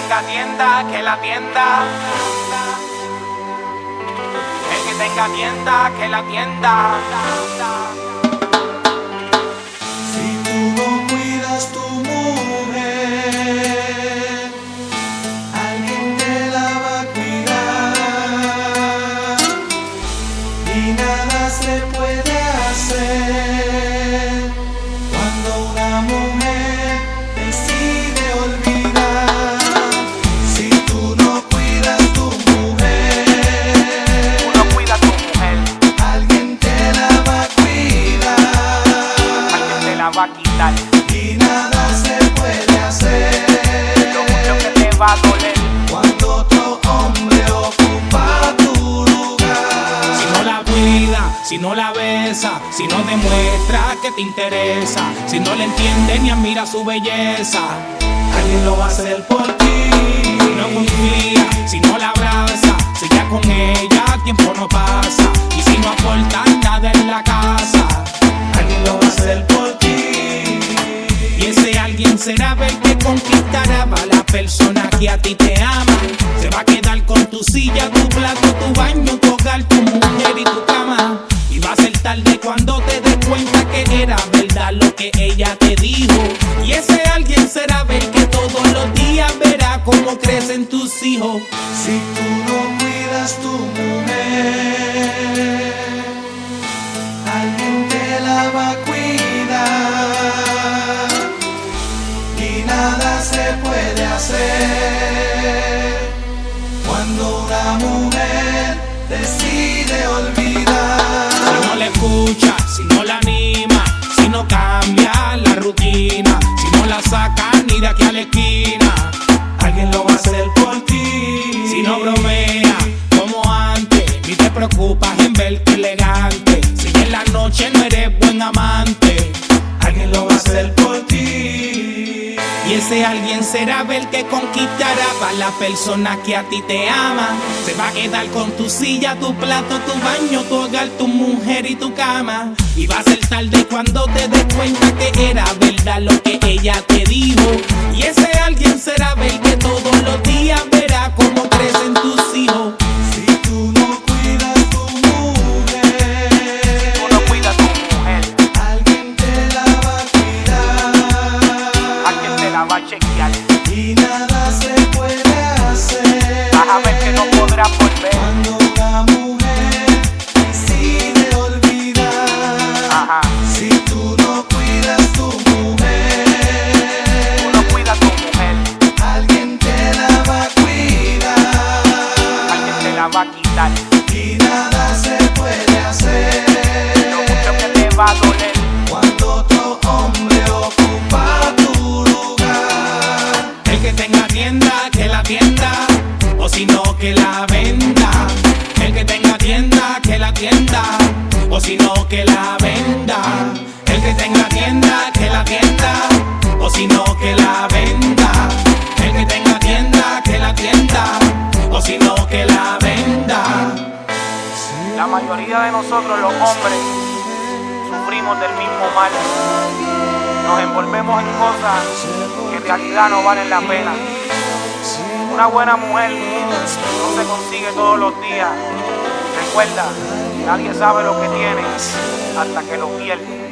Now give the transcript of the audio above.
tenga tienda, que la tienda. El que tenga tienda, que la tienda. Si tú no cuidas tu mujer, alguien te la va a cuidar y nada se puede hacer cuando una mujer decide olvidar. Si tú no cuidas tu mujer, Tú no cuidas tu mujer, alguien te la va a cuidar alguien te la va a quitar. y nada se puede hacer Lo mucho que te va a doler. cuando otro hombre ocupa tu lugar. Si no la cuida, si no la besa, si no demuestra que te interesa, si no le entiende ni admira su belleza, Alguien lo va a hacer por ti. si no confía, si no la abraza, si ya con ella tiempo no pasa, y si no aporta nada en la casa, Alguien lo va a hacer por ti. y ese alguien será el que conquistará a la persona que a ti te ama. Se va a quedar con tu silla, tu plato, tu baño, tu hogar, tu mujer y tu cama. Y va a ser tarde cuando te des cuenta que era verdad lo que ella te dijo. Y ese alguien será el que todos los días verá cómo crecen tus hijos. Si tú no cuidas tu mujer, alguien te la va a cuidar y nada se puede hacer cuando una mujer decide olvidar. Si no la escucha, si no la anima, si no cambia la rutina, si no la saca ni de aquí a la esquina, Alguien lo va a hacer por ti. si no bromea como antes, ni te preocupas en verte elegante, si en la noche no eres buen amante, Alguien lo va a hacer por ti. y ese alguien será el que conquistará a la persona que a ti te ama. Se va a quedar con tu silla, tu plato, tu baño, tu hogar, tu mujer y tu cama. Y va a ser tarde cuando te des cuenta que era verdad lo que ella te dijo. Y ese alguien será el que todos los días verá cómo crecen tus hijos. Si tú no cuidas tu mujer, Tú no cuidas tu mujer, alguien te la va a cuidar alguien te la va a chequear. y nada se puede hacer Vas a ver que no podrás volver. cuando una mujer decide olvidar. Ajá. Si tú no cuidas tu mujer, Tú no cuidas tu mujer, alguien te la va a cuidar alguien te la va a quitar. y nada se puede hacer Lo mucho que te va a doler. cuando otro hombre ocupa tu lugar. El que tenga tienda, que la tienda, o si no, que la venda. El que tenga tienda, que la tienda, o si no, que la venda. El que tenga tienda, que la tienda, o si no, que la venda. El que tenga tienda, que la tienda, o si no, que la venda. La mayoría de nosotros los hombres sufrimos del mismo mal. Nos envolvemos en cosas que en realidad no valen la pena. Una buena mujer no se consigue todos los días. Recuerda, nadie sabe lo que tiene hasta que lo pierde.